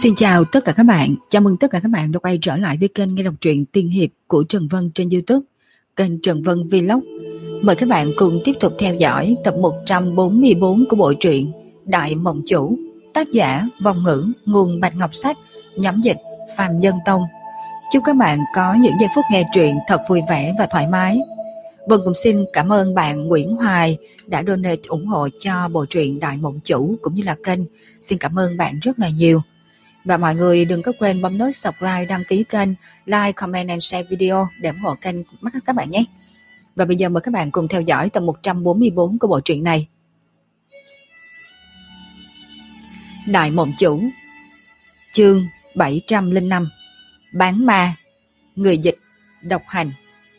Xin chào tất cả các bạn, chào mừng tất cả các bạn đã quay trở lại với kênh nghe đọc truyện tiên hiệp của Trần Vân trên YouTube, kênh Trần Vân Vlog. Mời các bạn cùng tiếp tục theo dõi tập 144 của bộ truyện Đại Mộng Chủ, tác giả Vong Ngữ, nguồn Bạch Ngọc Sách, nhóm dịch Phàm Nhân Tông. Chúc các bạn có những giây phút nghe truyện thật vui vẻ và thoải mái. Vân cũng xin cảm ơn bạn Nguyễn Hoài đã donate ủng hộ cho bộ truyện Đại Mộng Chủ cũng như là kênh. Xin cảm ơn bạn rất là nhiều. Và mọi người đừng có quên bấm nút subscribe, đăng ký kênh, like, comment and share video để ủng hộ kênh các bạn nhé. Và bây giờ mời các bạn cùng theo dõi tập 144 của bộ truyện này. Đại Mộng Chủ, chương 705, Bán Ma, người dịch, độc hành.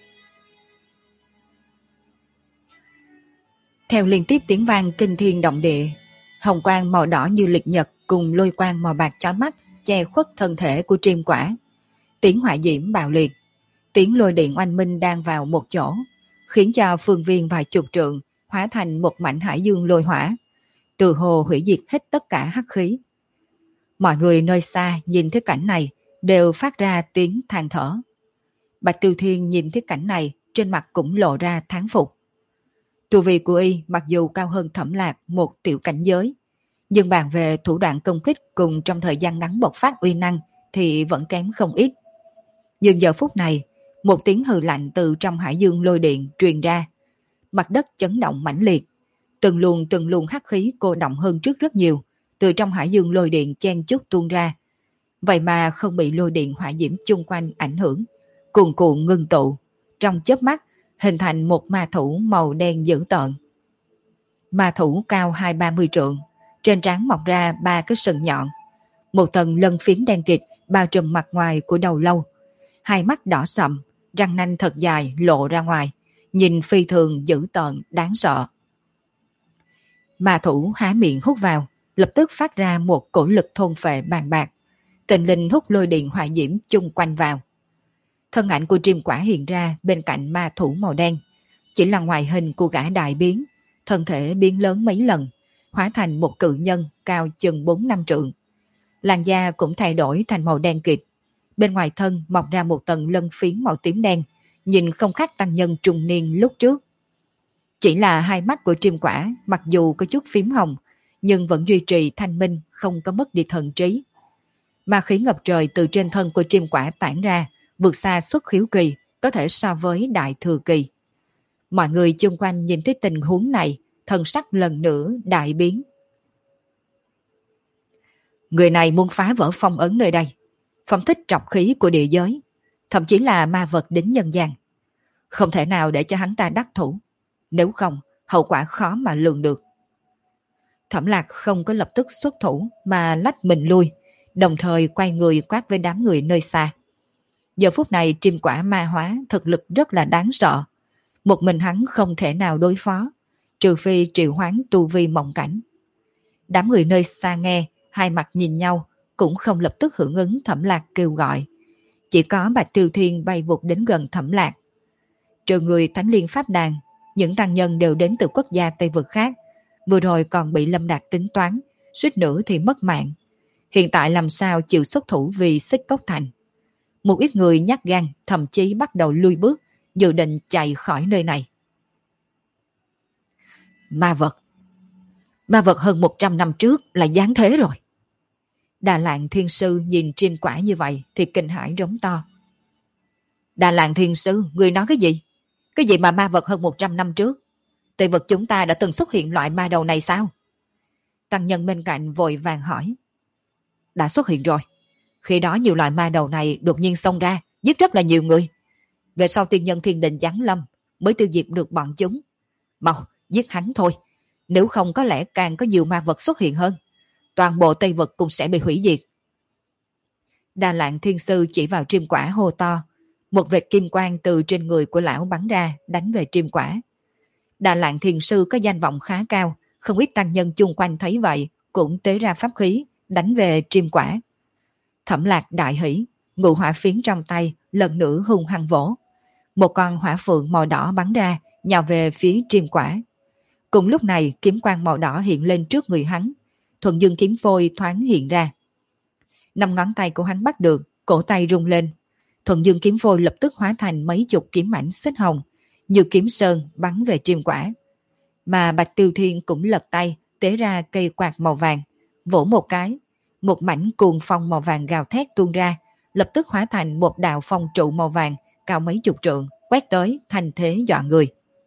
Theo liên tiếp tiếng vang kinh thiên động địa, hồng quang màu đỏ như liệt nhật cùng lôi quang màu bạc chói mắt che khuất thân thể của Triêm Quả. Tiếng hỏa diễm bạo liệt, tiếng lôi điện oanh minh đang vào một chỗ, khiến cho phương viên vài chục trượng hóa thành một mảnh hải dương lôi hỏa, từ hồ hủy diệt hết tất cả hắc khí. Mọi người nơi xa nhìn thấy cảnh này đều phát ra tiếng than thở. Bạch Tiêu Thiên nhìn thấy cảnh này, trên mặt cũng lộ ra thán phục. Tu vi của y mặc dù cao hơn Thẩm Lạc một tiểu cảnh giới, nhưng bàn về thủ đoạn công kích cùng trong thời gian ngắn bộc phát uy năng thì vẫn kém không ít. Nhưng giờ phút này, một tiếng hừ lạnh từ trong hải dương lôi điện truyền ra. Mặt đất chấn động mãnh liệt, từng luồng hắc khí cô động hơn trước rất nhiều, từ trong hải dương lôi điện chen chúc tuôn ra. Vậy mà không bị lôi điện hỏa diễm chung quanh ảnh hưởng, cuồn cuộn ngưng tụ, trong chớp mắt hình thành một ma thủ màu đen dữ tợn. Ma thủ cao 20-30 trượng, trên trán mọc ra 3 cái sừng nhọn, một tầng lân phiến đen kịt bao trùm mặt ngoài của đầu lâu, hai mắt đỏ sậm, răng nanh thật dài lộ ra ngoài, nhìn phi thường dữ tợn đáng sợ. Ma thủ há miệng hút vào, lập tức phát ra một cổ lực thôn phệ bàn bạc, tình linh hút lôi điện hỏa diễm chung quanh vào. Thân ảnh của Triêm Quả hiện ra bên cạnh ma thủ màu đen, chỉ là ngoại hình của gã đại biến, thân thể biến lớn mấy lần, hóa thành một cự nhân cao chừng 4-5 trượng. Làn da cũng thay đổi thành màu đen kịt, bên ngoài thân mọc ra một tầng lân phiến màu tím đen, nhìn không khác tăng nhân trung niên lúc trước. Chỉ là hai mắt của Triêm Quả mặc dù có chút phím hồng, nhưng vẫn duy trì thanh minh, không có mất đi thần trí. Ma khí ngập trời từ trên thân của Triêm Quả tản ra, vượt xa xuất khiếu kỳ, có thể so với đại thừa kỳ. Mọi người chung quanh nhìn thấy tình huống này, thần sắc lần nữa đại biến. Người này muốn phá vỡ phong ấn nơi đây, phong thích trọc khí của địa giới, thậm chí là ma vật đến nhân gian. Không thể nào để cho hắn ta đắc thủ, nếu không hậu quả khó mà lường được. Thẩm Lạc không có lập tức xuất thủ mà lách mình lui, đồng thời quay người quát với đám người nơi xa. Giờ phút này Triêm Quả ma hóa thực lực rất là đáng sợ, một mình hắn không thể nào đối phó, trừ phi triệu hoán tu vi mộng cảnh. Đám người nơi xa nghe, hai mặt nhìn nhau, cũng không lập tức hưởng ứng Thẩm Lạc kêu gọi. Chỉ có Bạch Tiêu Thiên bay vụt đến gần Thẩm Lạc. Trừ người Thánh Liên Pháp Đàn, những tăng nhân đều đến từ quốc gia Tây Vực khác, vừa rồi còn bị Lâm Đạt tính toán, suýt nữa thì mất mạng. Hiện tại làm sao chịu xuất thủ vì Xích Cốc Thành. Một ít người nhát gan, thậm chí bắt đầu lui bước, dự định chạy khỏi nơi này. Ma vật hơn 100 năm trước là giáng thế rồi. Đà Lạng Thiên Sư nhìn Triêm Quả như vậy thì kinh hãi rống to. Đà Lạng Thiên Sư, người nói cái gì? Cái gì mà ma vật hơn 100 năm trước? Tây vực chúng ta đã từng xuất hiện loại ma đầu này sao? Tăng nhân bên cạnh vội vàng hỏi. Đã xuất hiện rồi. Khi đó nhiều loại ma đầu này đột nhiên xông ra, giết rất là nhiều người. Về sau tiên nhân thiên đình giáng lâm mới tiêu diệt được bọn chúng. Mau, giết hắn thôi. Nếu không có lẽ càng có nhiều ma vật xuất hiện hơn. Toàn bộ Tây Vực cũng sẽ bị hủy diệt. Đà Lạng Thiên Sư chỉ vào Triêm Quả hô to. Một vệt kim quang từ trên người của lão bắn ra, đánh về Triêm Quả. Đà Lạng Thiên Sư có danh vọng khá cao, không ít tăng nhân chung quanh thấy vậy, cũng tế ra pháp khí, đánh về Triêm Quả. Thẩm Lạc đại hỉ, ngũ hỏa phiến trong tay lần nữa hung hăng vỗ. Một con hỏa phượng màu đỏ bắn ra, nhào về phía Triêm Quả. Cùng lúc này kiếm quang màu đỏ hiện lên trước người hắn, thuần dương kiếm phôi thoáng hiện ra. Năm ngón tay của hắn bắt được, cổ tay rung lên. Thuần dương kiếm phôi lập tức hóa thành mấy chục kiếm ảnh xích hồng, như kiếm sơn bắn về Triêm Quả. Mà Bạch Tiêu Thiên cũng lật tay, tế ra cây quạt màu vàng, vỗ một cái, một mảnh cuồng phong màu vàng gào thét tuôn ra, lập tức hóa thành một đạo phong trụ màu vàng cao mấy chục trượng, quét tới thành thế dọa người.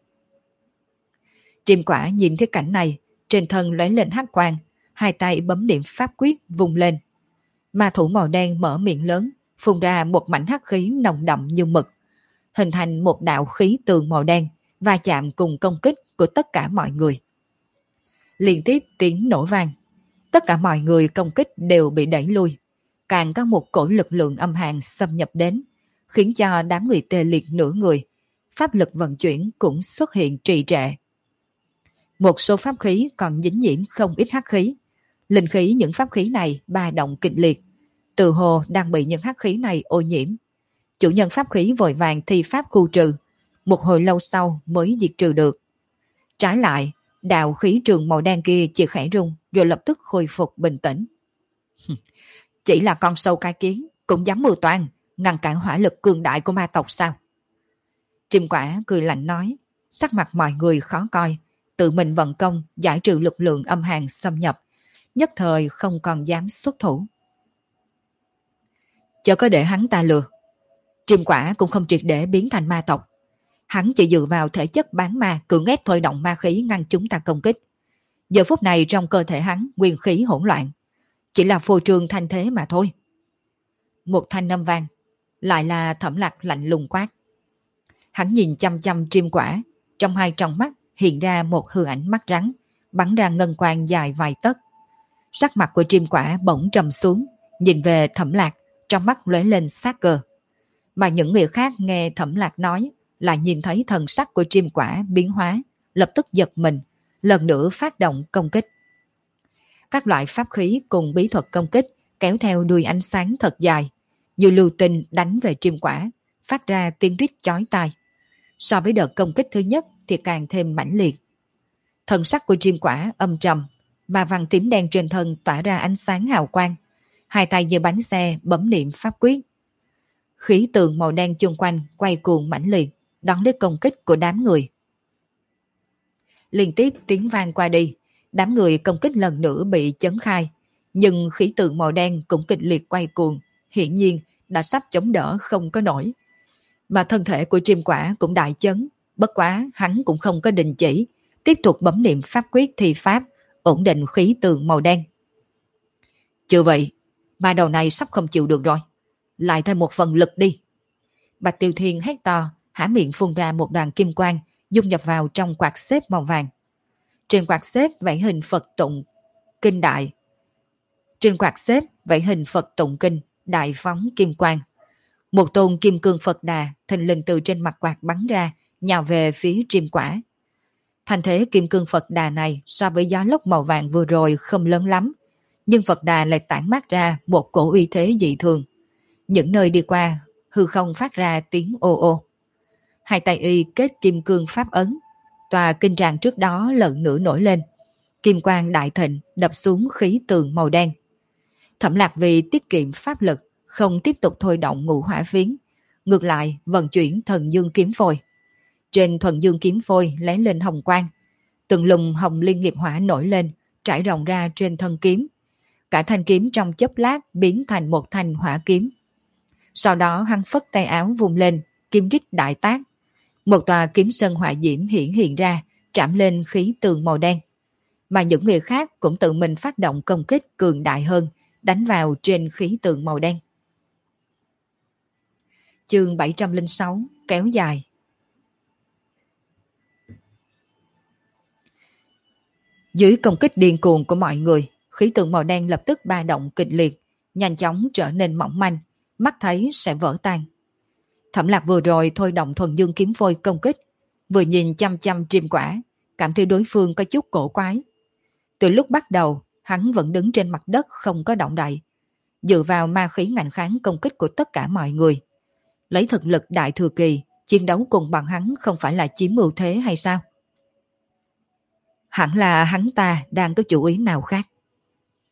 Triêm Quả nhìn thấy cảnh này, trên thân lóe lên hắc quang, hai tay bấm niệm pháp quyết vùng lên. Ma thủ màu đen mở miệng lớn, phun ra một mảnh hắc khí nồng đậm như mực, hình thành một đạo khí tường màu đen, va chạm cùng công kích của tất cả mọi người. Liên tiếp tiếng nổ vang, tất cả mọi người công kích đều bị đẩy lui, càng có một cổ lực lượng âm hàn xâm nhập đến, khiến cho đám người tê liệt nửa người, pháp lực vận chuyển cũng xuất hiện trì trệ. Một số pháp khí còn dính nhiễm không ít hắc khí, linh khí những pháp khí này ba động kịch liệt, tự hồ đang bị những hắc khí này ô nhiễm. Chủ nhân pháp khí vội vàng thi pháp khu trừ, một hồi lâu sau mới diệt trừ được. Trái lại, đạo khí trường màu đen kia chỉ khẽ rung rồi lập tức khôi phục bình tĩnh. Chỉ là con sâu cái kiến cũng dám mưu toan ngăn cản hỏa lực cường đại của ma tộc sao? Triêm Quả cười lạnh nói, sắc mặt mọi người khó coi, tự mình vận công giải trừ lực lượng âm hàn xâm nhập, nhất thời không còn dám xuất thủ. Chớ có để hắn ta lừa. Triêm Quả cũng không triệt để biến thành ma tộc. Hắn chỉ dựa vào thể chất bán ma cưỡng ép thôi động ma khí ngăn chúng ta công kích. Giờ phút này trong cơ thể hắn nguyên khí hỗn loạn, chỉ là phô trương thanh thế mà thôi. Một thanh âm vang, lại là Thẩm Lạc lạnh lùng quát. Hắn nhìn chăm chăm Triêm Quả, trong hai tròng mắt hiện ra một hư ảnh mắt rắn, bắn ra ngân quang dài vài tấc. Sắc mặt của Triêm Quả bỗng trầm xuống, nhìn về Thẩm Lạc, trong mắt lóe lên sát cơ. Mà những người khác nghe Thẩm Lạc nói, lại nhìn thấy thần sắc của Triêm Quả biến hóa, lập tức giật mình, lần nữa phát động công kích. Các loại pháp khí cùng bí thuật công kích kéo theo đuôi ánh sáng thật dài, như lưu tinh đánh về Triêm Quả, phát ra tiếng rít chói tai. So với đợt công kích thứ nhất thì càng thêm mãnh liệt. Thần sắc của Triêm Quả âm trầm, mà vằn tím đen trên thân tỏa ra ánh sáng hào quang, hai tay như bánh xe bấm niệm pháp quyết. Khí tượng màu đen chung quanh quay cuồng mãnh liệt, đón lấy công kích của đám người. Liên tiếp tiếng vang qua đi, đám người công kích lần nữa bị chấn khai, nhưng khí tượng màu đen cũng kịch liệt quay cuồng, hiển nhiên đã sắp chống đỡ không có nổi. Mà thân thể của Triêm Quả cũng đại chấn, bất quá hắn cũng không có đình chỉ, tiếp tục bấm niệm pháp quyết thi pháp, ổn định khí tượng màu đen. Chưa vậy, mà đầu này sắp không chịu được rồi, lại thêm một phần lực đi. Bạch Tiêu Thiên hét to, há miệng phun ra một đoàn kim quang, dung nhập vào trong quạt xếp màu vàng. Trên quạt xếp vẽ hình Phật tụng kinh đại. Trên quạt xếp vẽ hình Phật tụng kinh, đại phóng kim quang. Một tôn kim cương Phật đà thình lình từ trên mặt quạt bắn ra, nhào về phía Triêm Quả. Thành thế kim cương Phật đà này so với gió lốc màu vàng vừa rồi không lớn lắm, nhưng Phật đà lại tản mát ra một cổ uy thế dị thường. Những nơi đi qua, hư không phát ra tiếng ô ô. Hai tay y kết kim cương pháp ấn, tòa kinh tràng trước đó lần nữa nổi lên. Kim quang đại thịnh đập xuống khí tường màu đen. Thẩm Lạc vì tiết kiệm pháp lực, không tiếp tục thôi động ngũ hỏa phiến, ngược lại vận chuyển thần dương kiếm phôi. Trên thuần dương kiếm phôi lấy lên hồng quang, từng lùm hồng liên nghiệp hỏa nổi lên, trải rộng ra trên thân kiếm. Cả thanh kiếm trong chốc lát biến thành một thanh hỏa kiếm. Sau đó hắn phất tay áo vung lên, kim rít đại tác. Một tòa kiếm sơn hỏa diễm hiện ra, trảm lên khí tường màu đen. Mà những người khác cũng tự mình phát động công kích cường đại hơn, đánh vào trên khí tường màu đen. Chương 706 kéo dài. Dưới công kích điên cuồng của mọi người, khí tượng màu đen lập tức ba động kịch liệt, nhanh chóng trở nên mỏng manh, mắt thấy sẽ vỡ tan. Thẩm Lạc vừa rồi thôi động thuần dương kiếm phôi công kích, vừa nhìn chăm chăm Triêm Quả, cảm thấy đối phương có chút cổ quái. Từ lúc bắt đầu, hắn vẫn đứng trên mặt đất không có động đậy, dựa vào ma khí ngạnh kháng công kích của tất cả mọi người. Lấy thực lực đại thừa kỳ, chiến đấu cùng bằng hắn không phải là chiếm ưu thế hay sao? Hẳn là hắn ta đang có chủ ý nào khác.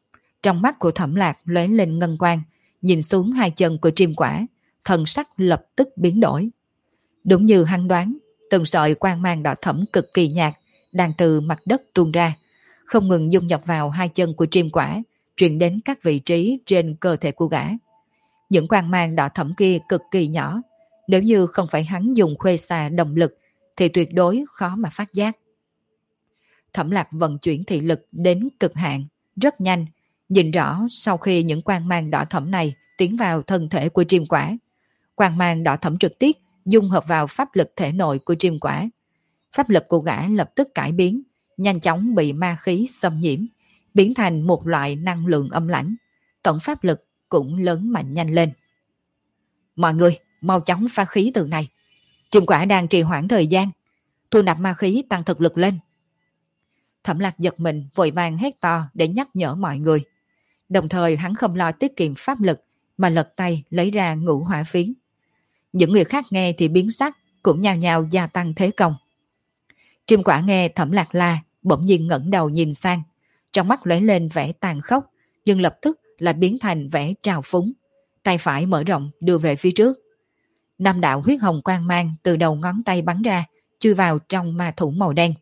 Trong mắt của Thẩm Lạc lóe lên ngân quang, nhìn xuống hai chân của Triêm Quả, thần sắc lập tức biến đổi. Đúng như hắn đoán, từng sợi quang mang đỏ thẫm cực kỳ nhạt đang từ mặt đất tuôn ra, không ngừng dung nhập vào hai chân của Triêm Quả, truyền đến các vị trí trên cơ thể của gã. Những quang mang đỏ thẫm kia cực kỳ nhỏ, nếu như không phải hắn dùng khuê xà động lực thì tuyệt đối khó mà phát giác. Thẩm Lạc vận chuyển thị lực đến cực hạn, rất nhanh, nhìn rõ sau khi những quang mang đỏ thẫm này tiến vào thân thể của Triêm Quả. Quang mang đỏ thẫm trực tiếp dung hợp vào pháp lực thể nội của Triêm Quả. Pháp lực của gã lập tức cải biến, nhanh chóng bị ma khí xâm nhiễm, biến thành một loại năng lượng âm lãnh. Tổng pháp lực cũng lớn mạnh nhanh lên. Mọi người, mau chóng pha khí từ này. Triêm Quả đang trì hoãn thời gian, thu nạp ma khí tăng thực lực lên. Thẩm Lạc giật mình vội vàng hét to để nhắc nhở mọi người. Đồng thời hắn không lo tiết kiệm pháp lực mà lật tay lấy ra ngũ hỏa phiến. Những người khác nghe thì biến sắc, cũng nhao nhao gia tăng thế công. Triêm Quả nghe Thẩm Lạc la, bỗng nhiên ngẩng đầu nhìn sang, trong mắt lóe lên vẻ tàn khốc, nhưng lập tức lại biến thành vẻ trào phúng. Tay phải mở rộng đưa về phía trước. Năm đạo huyết hồng quang mang từ đầu ngón tay bắn ra, chui vào trong ma thủ màu đen.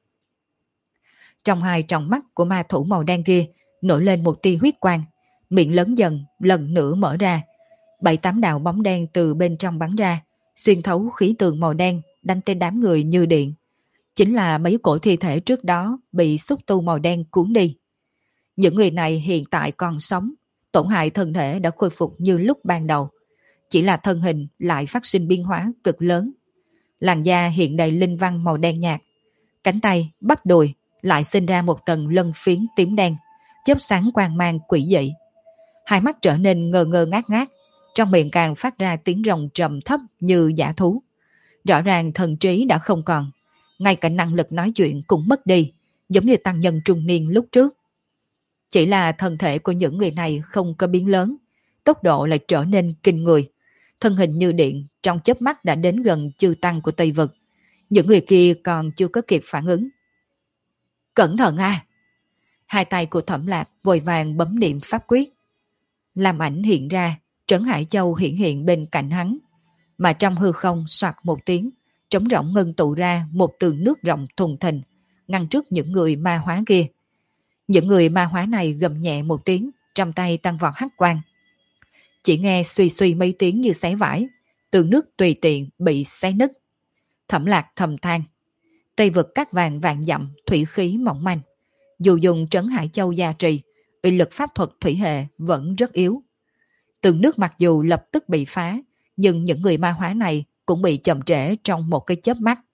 Trong hai tròng mắt của ma thủ màu đen kia nổi lên một tia huyết quang, miệng lớn dần lần nữa mở ra. 7-8 đạo bóng đen từ bên trong bắn ra, xuyên thấu khí tường màu đen, đánh tên đám người như điện. Chính là mấy cổ thi thể trước đó bị xúc tu màu đen cuốn đi. Những người này hiện tại còn sống, tổn hại thân thể đã khôi phục như lúc ban đầu. Chỉ là thân hình lại phát sinh biến hóa cực lớn. Làn da hiện đầy linh văn màu đen nhạt, cánh tay, bắp đùi lại sinh ra một tầng lân phiến tím đen, chớp sáng quang mang quỷ dị. Hai mắt trở nên ngơ ngơ ngác ngác, trong miệng càng phát ra tiếng rồng trầm thấp như dã thú. Rõ ràng thần trí đã không còn, ngay cả năng lực nói chuyện cũng mất đi, giống như tăng nhân trung niên lúc trước. Chỉ là thân thể của những người này không có biến lớn, tốc độ lại trở nên kinh người. Thân hình như điện trong chớp mắt đã đến gần chư tăng của Tây Vực. Những người kia còn chưa có kịp phản ứng. Cẩn thận a! Hai tay của Thẩm Lạc vội vàng bấm niệm pháp quyết. Làm ảnh hiện ra, Trấn Hải Châu hiện bên cạnh hắn. Mà trong hư không soạt một tiếng, trống rỗng ngưng tụ ra một tường nước rộng thùng thình, ngăn trước những người ma hóa kia. Những người ma hóa này gầm nhẹ một tiếng, trong tay tăng vọt hắc quang. Chỉ nghe suy suy mấy tiếng như xé vải, tường nước tùy tiện bị xé nứt. Thẩm Lạc thầm than. Tây Vực cát vàng vạn dặm, thủy khí mỏng manh. Dù dùng Trấn Hải Châu gia trì, uy lực pháp thuật thủy hệ vẫn rất yếu. Tường nước mặc dù lập tức bị phá, nhưng những người ma hóa này cũng bị chậm trễ trong một cái chớp mắt.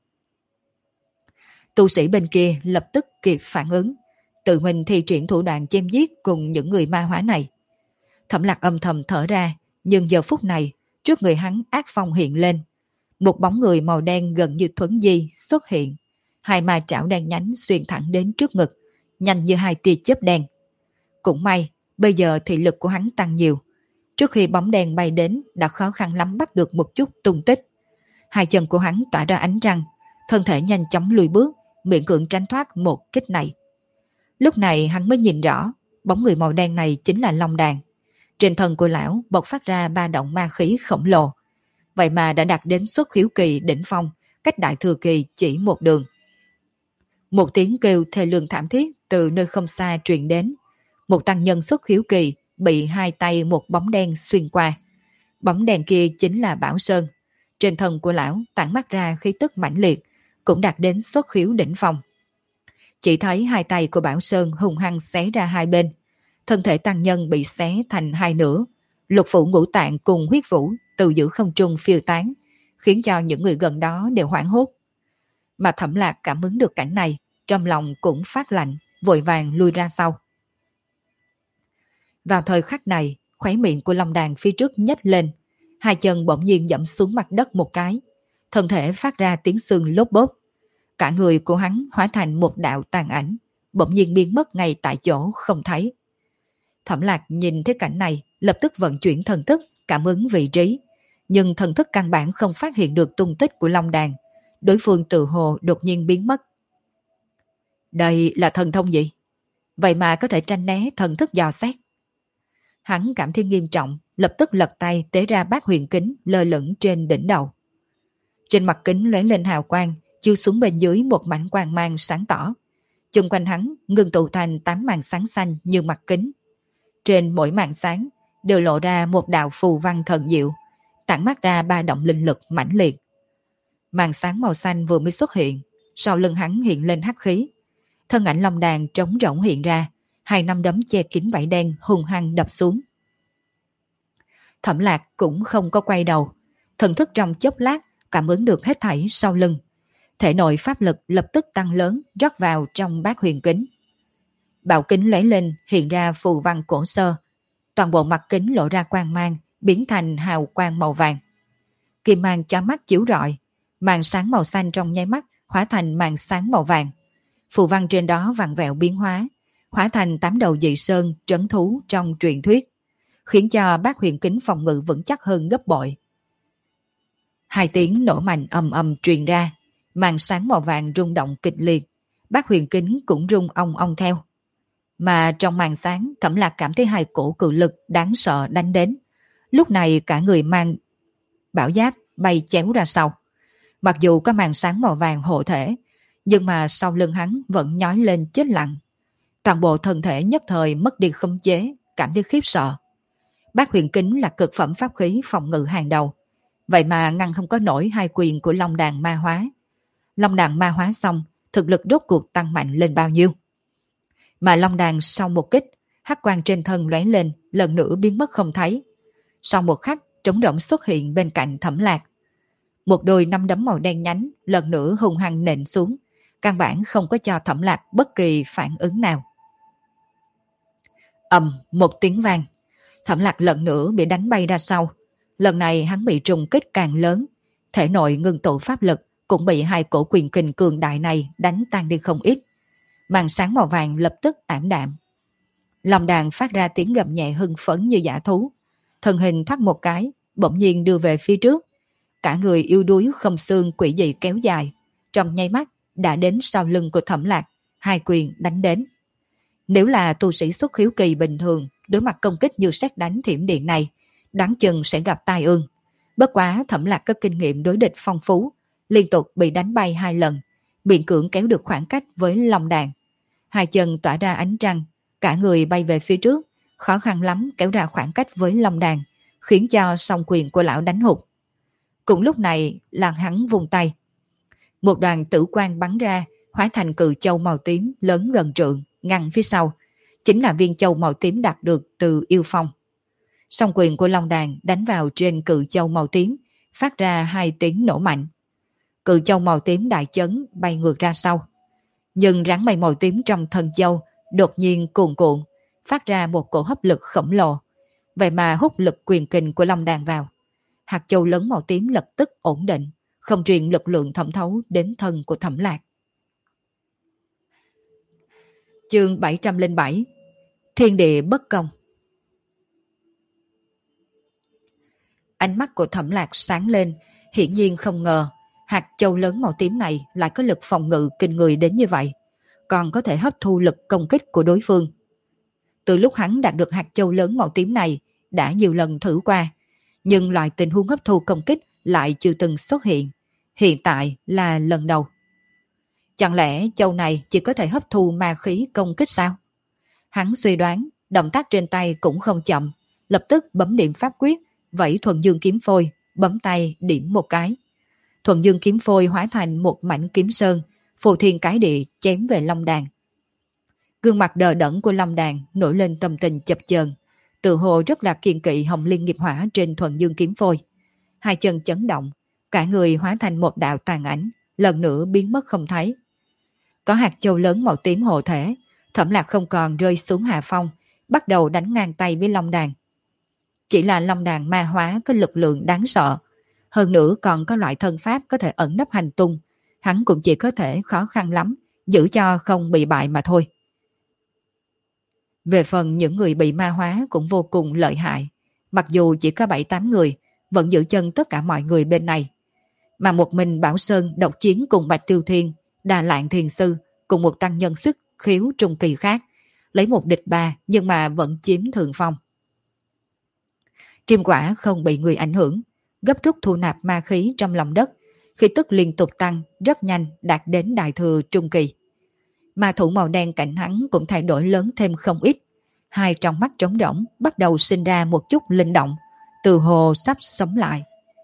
Tu sĩ bên kia lập tức kịp phản ứng, tự mình thi triển thủ đoạn chém giết cùng những người ma hóa này. Thẩm Lạc âm thầm thở ra, nhưng giờ phút này, trước người hắn ác phong hiện lên. Một bóng người màu đen gần như thuấn di xuất hiện. Hai ma trảo đen nhánh xuyên thẳng đến trước ngực, nhanh như hai tia chớp đen. Cũng may, bây giờ thị lực của hắn tăng nhiều. Trước khi bóng đen bay đến đã khó khăn lắm bắt được một chút tung tích. Hai chân của hắn tỏa ra ánh răng, thân thể nhanh chóng lùi bước, miễn cưỡng tránh thoát một kích này. Lúc này hắn mới nhìn rõ, bóng người màu đen này chính là Long Đàn. Trên thân của lão bộc phát ra ba động ma khí khổng lồ. Vậy mà đã đạt đến xuất khiếu kỳ đỉnh phong, cách đại thừa kỳ chỉ một đường. Một tiếng kêu thê lương thảm thiết từ nơi không xa truyền đến. Một tăng nhân xuất khiếu kỳ bị hai tay một bóng đen xuyên qua. Bóng đen kia chính là Bảo Sơn. Trên thân của lão tản mắt ra khí tức mãnh liệt, cũng đạt đến xuất khiếu đỉnh phong. Chỉ thấy hai tay của Bảo Sơn hung hăng xé ra hai bên. Thân thể tăng nhân bị xé thành hai nửa. Lục phủ ngũ tạng cùng huyết vũ từ giữa không trung phiêu tán, khiến cho những người gần đó đều hoảng hốt. Mà Thẩm Lạc cảm ứng được cảnh này, trong lòng cũng phát lạnh, vội vàng lui ra sau. Vào thời khắc này, khóe miệng của Long Đàn phía trước nhếch lên, hai chân bỗng nhiên dẫm xuống mặt đất một cái, thân thể phát ra tiếng xương lốp bốp. Cả người của hắn hóa thành một đạo tàn ảnh, bỗng nhiên biến mất ngay tại chỗ không thấy. Thẩm Lạc nhìn thấy cảnh này, lập tức vận chuyển thần thức, cảm ứng vị trí, nhưng thần thức căn bản không phát hiện được tung tích của Long Đàn. Đối phương tự hồ đột nhiên biến mất. Đây là thần thông gì? vậy mà có thể tranh né thần thức dò xét. Hắn cảm thấy nghiêm trọng, lập tức lật tay tế ra bát huyền kính lơ lửng trên đỉnh đầu. Trên mặt kính lóe lên hào quang, chiếu xuống bên dưới một mảnh quang mang sáng tỏ. Chung quanh hắn ngưng tụ thành 8 màn sáng xanh như mặt kính. Trên mỗi màn sáng đều lộ ra một đạo phù văn thần diệu, tản mát ra ba động linh lực mãnh liệt. Màn sáng màu xanh vừa mới xuất hiện, sau lưng hắn hiện lên hắc khí. Thân ảnh Long Đàn trống rỗng hiện ra, 2 nắm đấm che kín vảy đen hung hăng đập xuống. Thẩm Lạc cũng không có quay đầu, thần thức trong chốc lát cảm ứng được hết thảy sau lưng. Thể nội pháp lực lập tức tăng lớn, rót vào trong bát huyền kính. Bảo kính lóe lên hiện ra phù văn cổ xưa, toàn bộ mặt kính lộ ra quang mang, biến thành hào quang màu vàng. Kim mang cho mắt chiếu rọi, màn sáng màu xanh trong nháy mắt hóa thành màn sáng màu vàng. Phù văn trên đó vặn vẹo biến hóa thành 8 đầu dị sơn trấn thú trong truyền thuyết, khiến cho bát huyền kính phòng ngự vững chắc hơn gấp bội. 2 tiếng nổ mạnh ầm ầm truyền ra, màn sáng màu vàng rung động kịch liệt, bát huyền kính cũng rung ong ong theo. Mà trong màn sáng, Thẩm Lạc cảm thấy 2 cổ cự lực đáng sợ đánh đến. Lúc này cả người mang bảo giáp bay chéo ra sau. Mặc dù có màn sáng màu vàng hộ thể, nhưng mà sau lưng hắn vẫn nhói lên chết lặng. Toàn bộ thân thể nhất thời mất đi khống chế, cảm thấy khiếp sợ. Bát huyền kính là cực phẩm pháp khí phòng ngự hàng đầu, vậy mà ngăn không có nổi 2 quyền của Long Đàn ma hóa. Long Đàn ma hóa xong, thực lực rốt cuộc tăng mạnh lên bao nhiêu? Mà Long Đàn sau một kích, hắc quang trên thân lóe lên, lần nữa biến mất không thấy. Sau một khắc, trống rỗng xuất hiện bên cạnh Thẩm Lạc. Một đôi nắm đấm màu đen nhánh lần nữa hung hăng nện xuống, căn bản không có cho Thẩm Lạc bất kỳ phản ứng nào. Ầm một tiếng vang, Thẩm Lạc lần nữa bị đánh bay ra sau. Lần này hắn bị trùng kích càng lớn, thể nội ngưng tụ pháp lực cũng bị 2 cổ quyền kình cường đại này đánh tan đi không ít. Màn sáng màu vàng lập tức ảm đạm. Long Đàn phát ra tiếng gầm nhẹ hưng phấn như dã thú, thân hình thoát một cái, bỗng nhiên đưa về phía trước. Cả người yếu đuối không xương quỷ dị kéo dài, trong nháy mắt đã đến sau lưng của Thẩm Lạc, 2 quyền đánh đến. Nếu là tu sĩ xuất khiếu kỳ bình thường, đối mặt công kích như sét đánh thiểm điện này, đoán chừng sẽ gặp tai ương. Bất quá Thẩm Lạc có kinh nghiệm đối địch phong phú, liên tục bị đánh bay 2 lần, miễn cưỡng kéo được khoảng cách với Long Đàn. 2 chân tỏa ra ánh trăng, cả người bay về phía trước, khó khăn lắm kéo ra khoảng cách với Long Đàn, khiến cho song quyền của lão đánh hụt. Cùng lúc này, là hắn vùng tay. Một đoàn tử quang bắn ra, hóa thành cự châu màu tím lớn gần trượng, ngăn phía sau. Chính là viên châu màu tím đạt được từ yêu phong. Song quyền của Long Đàn đánh vào trên cự châu màu tím, phát ra 2 tiếng nổ mạnh. Cự châu màu tím đại chấn bay ngược ra sau. Nhưng rắn mây màu tím trong thân châu đột nhiên cuồn cuộn, phát ra một cổ hấp lực khổng lồ. Vậy mà hút lực quyền kình của Long Đàn vào. Hạt châu lớn màu tím lập tức ổn định, không truyền lực lượng thẩm thấu đến thân của Thẩm Lạc. Chương 707 Thiên địa bất công. Ánh mắt của Thẩm Lạc sáng lên, hiển nhiên không ngờ hạt châu lớn màu tím này lại có lực phòng ngự kinh người đến như vậy, còn có thể hấp thu lực công kích của đối phương. Từ lúc hắn đạt được hạt châu lớn màu tím này, đã nhiều lần thử qua, nhưng loại tình huống hấp thu công kích lại chưa từng xuất hiện. Hiện tại là lần đầu. Chẳng lẽ châu này chỉ có thể hấp thu ma khí công kích sao? Hắn suy đoán, động tác trên tay cũng không chậm, lập tức bấm điểm pháp quyết, vẫy thuần dương kiếm phôi, bấm tay điểm một cái. Thuần dương kiếm phôi hóa thành một mảnh kiếm sơn, phù thiên cái địa chém về Long Đàn. Gương mặt đờ đẫn của Long Đàn nổi lên tâm tình chập chờn, tự hồ rất là kiêng kỵ hồng liên nghiệp hỏa trên thuần dương kiếm phôi. 2 chân chấn động, cả người hóa thành một đạo tàn ảnh, lần nữa biến mất không thấy. Có hạt châu lớn màu tím hộ thể, Thẩm Lạc không còn rơi xuống hạ phong, bắt đầu đánh ngang tay với Long Đàn. Chỉ là Long Đàn ma hóa có lực lượng đáng sợ, hơn nữa còn có loại thân pháp có thể ẩn nấp hành tung, hắn cũng chỉ có thể khó khăn lắm, giữ cho không bị bại mà thôi. Về phần những người bị ma hóa cũng vô cùng lợi hại, mặc dù chỉ có 7-8 người, vẫn giữ chân tất cả mọi người bên này. Mà một mình Bảo Sơn độc chiến cùng Bạch Tiêu Thiên, Đà Lạng Thiền Sư cùng một tăng nhân xuất khiếu trung kỳ khác, lấy một địch ba nhưng mà vẫn chiếm thượng phong. Triêm Quả không bị người ảnh hưởng, gấp rút thu nạp ma khí trong lòng đất, khí tức liên tục tăng, rất nhanh đạt đến đại thừa trung kỳ. Ma thủ màu đen cạnh hắn cũng thay đổi lớn thêm không ít, hai trong mắt trống rỗng bắt đầu sinh ra một chút linh động, từ hồ sắp sống lại.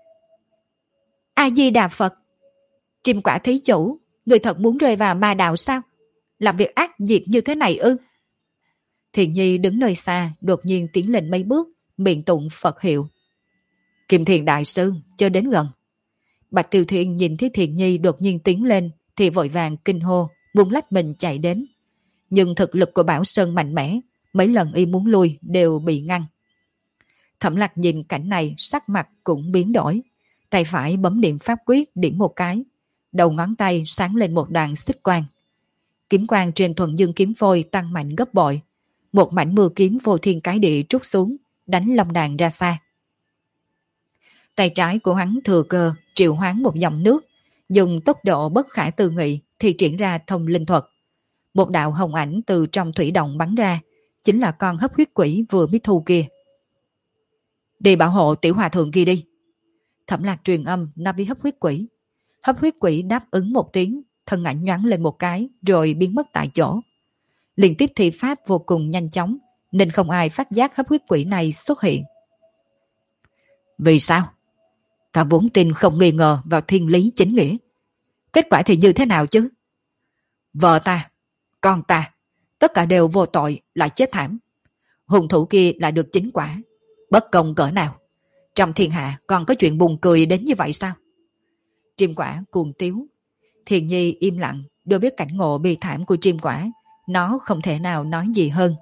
A Di Đà Phật, Triêm Quả thí chủ, người thật muốn rơi vào ma đạo sao? Làm việc ác diệt như thế này ư? Thiện Nhi đứng nơi xa, đột nhiên tiến lên mấy bước, miệng tụng Phật hiệu. Kim Thiền Đại Sư, cho đến gần. Bạch Tiêu Thiên nhìn thấy Thiện Nhi đột nhiên tiến lên, thì vội vàng kinh hô, muốn lách mình chạy đến. Nhưng thực lực của Bảo Sơn mạnh mẽ, mấy lần y muốn lui đều bị ngăn. Thẩm Lạc nhìn cảnh này, sắc mặt cũng biến đổi. Tay phải bấm niệm pháp quyết điểm một cái, đầu ngón tay sáng lên một đoàn xích quang. Kiếm quang trên thuần dương kiếm phôi tăng mạnh gấp bội. Một mảnh mưa kiếm vô thiên cái địa trút xuống, đánh long đàn ra xa. Tay trái của hắn thừa cơ triệu hoán một dòng nước, dùng tốc độ bất khả tư nghị thì triển ra thông linh thuật. Một đạo hồng ảnh từ trong thủy động bắn ra, chính là con hấp huyết quỷ vừa mới thu kia. Đi bảo hộ tiểu hòa thượng kia đi. Thẩm Lạc truyền âm nói với hấp huyết quỷ. Hấp huyết quỷ đáp ứng một tiếng, thân ảnh nhoáng lên một cái rồi biến mất tại chỗ. Liên tiếp thi pháp vô cùng nhanh chóng, nên không ai phát giác hấp huyết quỷ này xuất hiện. Vì sao? Ta vốn tin không nghi ngờ vào thiên lý chính nghĩa. Kết quả thì như thế nào chứ? Vợ ta, con ta, tất cả đều vô tội, lại chết thảm. Hung thủ kia lại được chính quả. Bất công cỡ nào. Trong thiên hạ còn có chuyện buồn cười đến như vậy sao? Triêm Quả cuồng tiếu. Thiền Nhi im lặng, đối biết cảnh ngộ bi thảm của Triêm Quả, nó không thể nào nói gì hơn.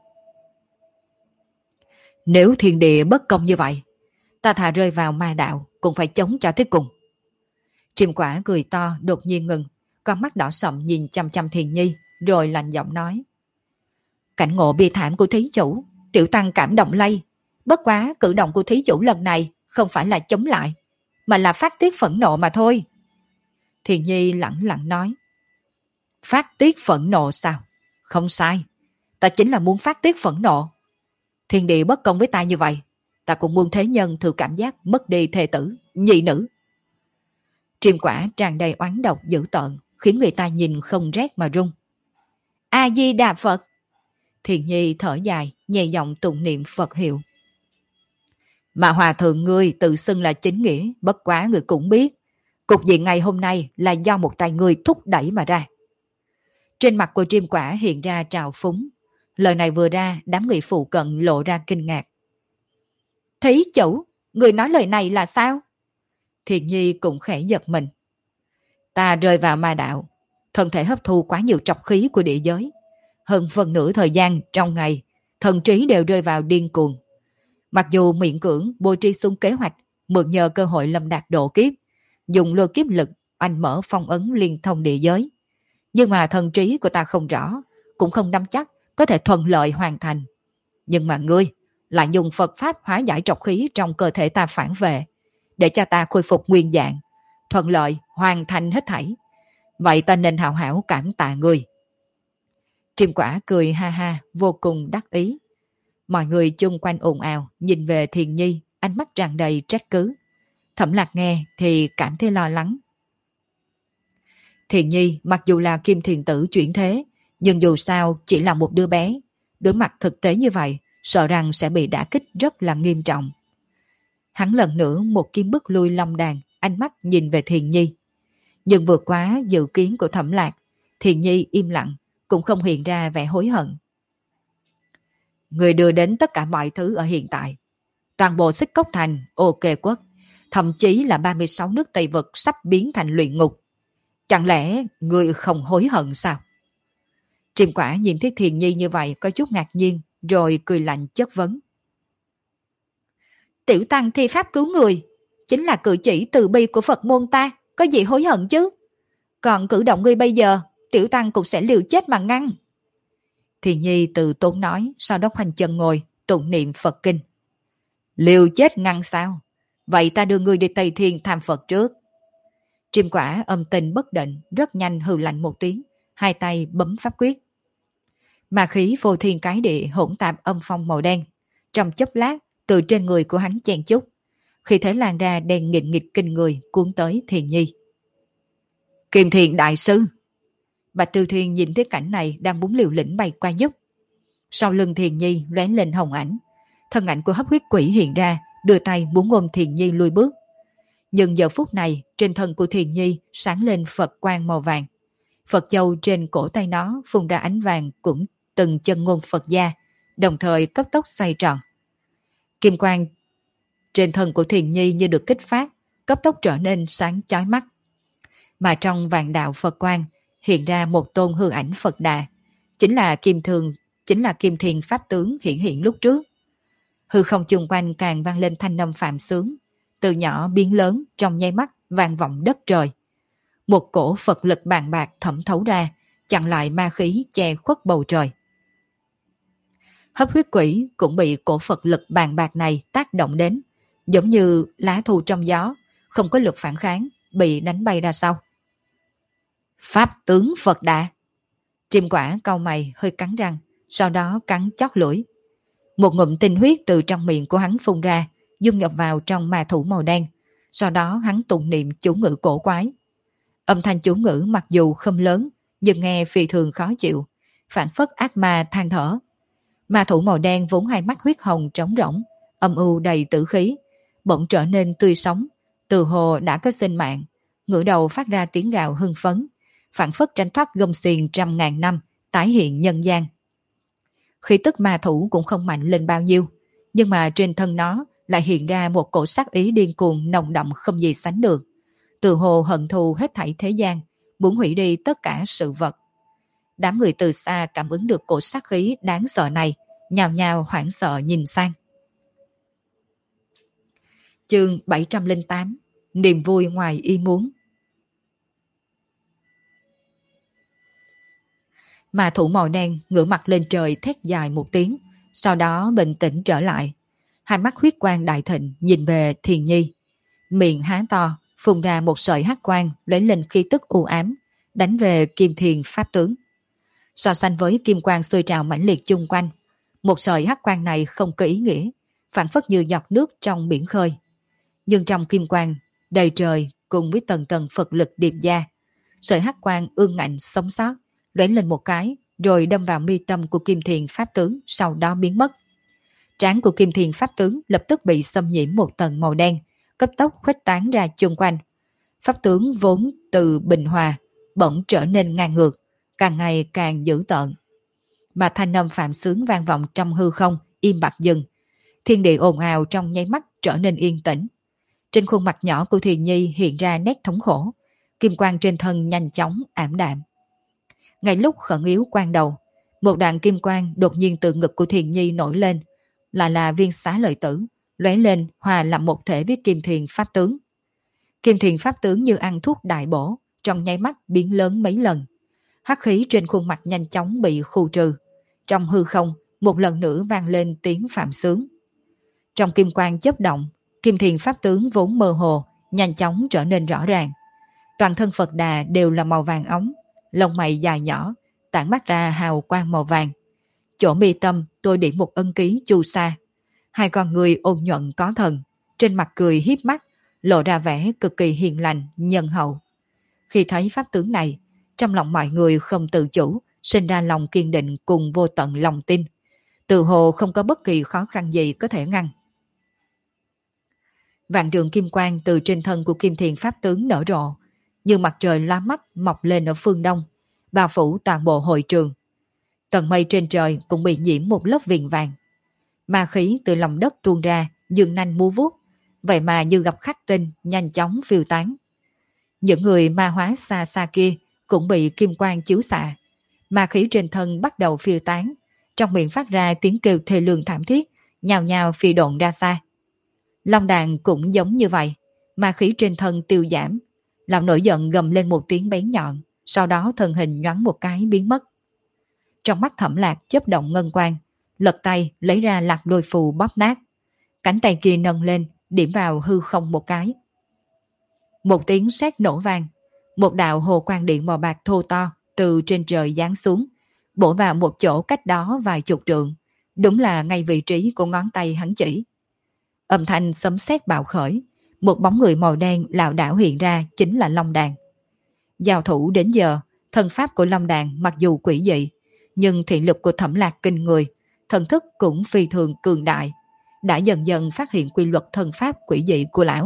Nếu thiên địa bất công như vậy, ta thà rơi vào ma đạo cũng phải chống cho tới cùng. Triêm Quả cười to đột nhiên ngừng, con mắt đỏ sậm nhìn chăm chăm Thiền Nhi, rồi lạnh giọng nói. Cảnh ngộ bi thảm của thí chủ, tiểu tăng cảm động lây. Bất quá cử động của thí chủ lần này không phải là chống lại, mà là phát tiết phẫn nộ mà thôi. Thiền Nhi lẳng lặng nói. Phát tiết phẫn nộ sao? Không sai, ta chính là muốn phát tiết phẫn nộ. Thiên địa bất công với ta như vậy, ta cũng muốn thế nhân thử cảm giác mất đi thê tử, nhị nữ. Triêm Quả tràn đầy oán độc dữ tợn, khiến người ta nhìn không rét mà run. A Di Đà Phật. Thiền Nhi thở dài, nhẹ giọng tụng niệm Phật hiệu. Mà hòa thượng ngươi tự xưng là chính nghĩa, bất quá người cũng biết, cục diện ngày hôm nay là do một tay ngươi thúc đẩy mà ra. Trên mặt của Triêm Quả hiện ra trào phúng. Lời này vừa ra, đám người phụ cận lộ ra kinh ngạc. Thí chủ, người nói lời này là sao? Thiền Nhi cũng khẽ giật mình. Ta rơi vào ma đạo, thân thể hấp thu quá nhiều trọc khí của địa giới. Hơn phần nửa thời gian trong ngày, thần trí đều rơi vào điên cuồng. Mặc dù miễn cưỡng bố trí xuống kế hoạch, mượn nhờ cơ hội lâm đạt độ kiếp, dùng lôi kiếp lực anh mở phong ấn liên thông địa giới. Nhưng mà thần trí của ta không rõ, cũng không nắm chắc có thể thuận lợi hoàn thành. Nhưng mà ngươi lại dùng Phật Pháp hóa giải trọc khí trong cơ thể ta phản vệ, để cho ta khôi phục nguyên dạng, thuận lợi hoàn thành hết thảy. Vậy ta nên hào hảo cảm tạ ngươi. Triêm Quả cười ha ha, vô cùng đắc ý. Mọi người chung quanh ồn ào, nhìn về Thiền Nhi, ánh mắt tràn đầy trách cứ. Thẩm Lạc nghe thì cảm thấy lo lắng. Thiền Nhi mặc dù là Kim Thiền Tử chuyển thế, nhưng dù sao chỉ là một đứa bé. Đối mặt thực tế như vậy, sợ rằng sẽ bị đả kích rất là nghiêm trọng. Hắn lần nữa một kiếm bức lui long đàn, ánh mắt nhìn về Thiền Nhi. Nhưng vượt quá dự kiến của Thẩm Lạc, Thiền Nhi im lặng, cũng không hiện ra vẻ hối hận. Người đưa đến tất cả mọi thứ ở hiện tại. Toàn bộ Xích Cốc Thành, Ô Kê Quốc, thậm chí là 36 nước Tây Vực sắp biến thành luyện ngục. Chẳng lẽ người không hối hận sao? Triêm Quả nhìn thấy Thiền Nhi như vậy có chút ngạc nhiên, rồi cười lạnh chất vấn. Tiểu tăng thi pháp cứu người, chính là cử chỉ từ bi của Phật môn ta, có gì hối hận chứ? Còn cử động ngươi bây giờ, tiểu tăng cũng sẽ liều chết mà ngăn. Thiền Nhi từ tốn nói, sau đó khoanh chân ngồi, tụng niệm Phật kinh. Liều chết ngăn sao? Vậy ta đưa ngươi đi Tây Thiên tham Phật trước. Triêm Quả âm tình bất định, rất nhanh hừ lạnh một tiếng, hai tay bấm pháp quyết. Mà khí vô thiên cái địa hỗn tạp âm phong màu đen. Trong chốc lát, từ trên người của hắn chen chúc. Khi thế lan ra đen nghịch nghịch kinh người cuốn tới Thiền Nhi. Kim Thiền đại sư! Bạch Tư Thiên nhìn thấy cảnh này đang muốn liều lĩnh bay qua giúp. Sau lưng Thiền Nhi lóe lên hồng ảnh. Thân ảnh của hấp huyết quỷ hiện ra, đưa tay muốn ôm Thiền Nhi lùi bước. Nhưng giờ phút này, trên thân của Thiền Nhi sáng lên Phật quang màu vàng. Phật châu trên cổ tay nó phun ra ánh vàng cũng từng chân ngôn Phật gia, đồng thời cấp tốc xoay tròn. Kim quang trên thân của Thiền Nhi như được kích phát, cấp tốc trở nên sáng chói mắt. Mà trong vàng đạo Phật quang hiện ra một tôn hư ảnh Phật Đà, chính là Kim Thiền Pháp tướng hiện lúc trước. Hư không chung quanh càng vang lên thanh âm phạm sướng, từ nhỏ biến lớn trong nháy mắt vang vọng đất trời. Một cổ Phật lực bàn bạc thẩm thấu ra, chặn lại ma khí che khuất bầu trời. Hấp huyết quỷ cũng bị cổ Phật lực bàn bạc này tác động đến, giống như lá thu trong gió, không có lực phản kháng, bị đánh bay ra sau. Pháp tướng Phật Đà! Triêm Quả cau mày hơi cắn răng, sau đó cắn chót lưỡi. Một ngụm tinh huyết từ trong miệng của hắn phun ra, dung nhập vào trong ma thủ màu đen. Sau đó hắn tụng niệm chú ngữ cổ quái. Âm thanh chú ngữ mặc dù không lớn, nhưng nghe phi thường khó chịu, phản phất ác ma than thở. Ma thủ màu đen vốn hai mắt huyết hồng trống rỗng, âm u đầy tử khí, bỗng trở nên tươi sống, từ hồ đã có sinh mạng, ngửa đầu phát ra tiếng gào hưng phấn, phản phất tránh thoát gông xiềng trăm ngàn năm, tái hiện nhân gian. Khí tức ma thủ cũng không mạnh lên bao nhiêu, nhưng mà trên thân nó lại hiện ra một cổ sát ý điên cuồng nồng đậm không gì sánh được. Từ hồ hận thù hết thảy thế gian, muốn hủy đi tất cả sự vật. Đám người từ xa cảm ứng được cổ sát khí đáng sợ này, nhào nhào hoảng sợ nhìn sang. Chương 708: Niềm vui ngoài ý muốn. Mà thủ màu đen ngửa mặt lên trời thét dài một tiếng, sau đó bình tĩnh trở lại. Hai mắt huyết quang đại thịnh nhìn về Thiền Nhi. Miệng há to, phun ra một sợi hắc quang lóe lên khí tức u ám, đánh về Kim Thiền Pháp tướng. So sánh với kim quang sôi trào mãnh liệt chung quanh, một sợi hắc quang này không có ý nghĩa, phản phất như giọt nước trong biển khơi. Nhưng trong kim quang đầy trời cùng với tầng tầng Phật lực điệp gia, sợi hắc quang ương ngạnh sống sót, lóe lên một cái rồi đâm vào mi tâm của Kim Thiền Pháp tướng, sau đó biến mất. Trán của Kim Thiền Pháp tướng lập tức bị xâm nhiễm một tầng màu đen, cấp tốc khuếch tán ra chung quanh. Pháp tướng vốn từ bình hòa bỗng trở nên ngang ngược, càng ngày càng dữ tợn. Mà thanh âm phạm sướng vang vọng trong hư không im bặt dừng, thiên địa ồn ào trong nháy mắt trở nên yên tĩnh. Trên khuôn mặt nhỏ của Thiền Nhi hiện ra nét thống khổ, kim quang trên thân nhanh chóng ảm đạm. Ngay lúc khẩn yếu quan đầu, một đoạn kim quang đột nhiên từ ngực của Thiền Nhi nổi lên, là viên xá lợi tử, lóe lên hòa làm một thể với Kim Thiền Pháp tướng. Kim Thiền Pháp tướng như ăn thuốc đại bổ, trong nháy mắt biến lớn mấy lần. Hắc khí trên khuôn mặt nhanh chóng bị khu trừ. Trong hư không, một lần nữa vang lên tiếng phạm sướng. Trong kim quang chớp động, Kim Thiền Pháp tướng vốn mơ hồ, nhanh chóng trở nên rõ ràng. Toàn thân Phật Đà đều là màu vàng óng, lông mày dài nhỏ, tản mát ra hào quang màu vàng. Chỗ mi tâm tôi điểm một ân ký chu sa. Hai con người ôn nhuận có thần, trên mặt cười hiếp mắt, lộ ra vẻ cực kỳ hiền lành, nhân hậu. Khi thấy pháp tướng này, trong lòng mọi người không tự chủ, sinh ra lòng kiên định cùng vô tận lòng tin. Từ hồ không có bất kỳ khó khăn gì có thể ngăn. Vạn trường kim quang từ trên thân của Kim Thiền Pháp tướng nở rộ, như mặt trời lóa mắt mọc lên ở phương đông, bao phủ toàn bộ hội trường. Tầng mây trên trời cũng bị nhiễm một lớp viền vàng. Ma khí từ lòng đất tuôn ra, dương nanh múa vuốt, vậy mà như gặp khắc tinh, nhanh chóng phiêu tán. Những người ma hóa xa xa kia cũng bị kim quang chiếu xạ. Ma khí trên thân bắt đầu phiêu tán, trong miệng phát ra tiếng kêu thê lương thảm thiết, nhào nhào phi độn ra xa. Long đàn cũng giống như vậy, ma khí trên thân tiêu giảm, làm nổi giận gầm lên một tiếng bén nhọn, sau đó thân hình nhoáng một cái biến mất. Trong mắt Thẩm Lạc chớp động ngân quang, lật tay lấy ra lạc lôi phù bóp nát. Cánh tay kia nâng lên, điểm vào hư không một cái. Một tiếng sét nổ vang, một đạo hồ quang điện màu bạc thô to từ trên trời giáng xuống, bổ vào một chỗ cách đó vài chục trượng, đúng là ngay vị trí của ngón tay hắn chỉ. Âm thanh sấm sét bạo khởi, một bóng người màu đen lảo đảo hiện ra chính là Long Đàn. Giao thủ đến giờ, thân pháp của Long Đàn mặc dù quỷ dị, nhưng thị lực của Thẩm Lạc kinh người, thần thức cũng phi thường cường đại, đã dần dần phát hiện quy luật thân pháp quỷ dị của lão.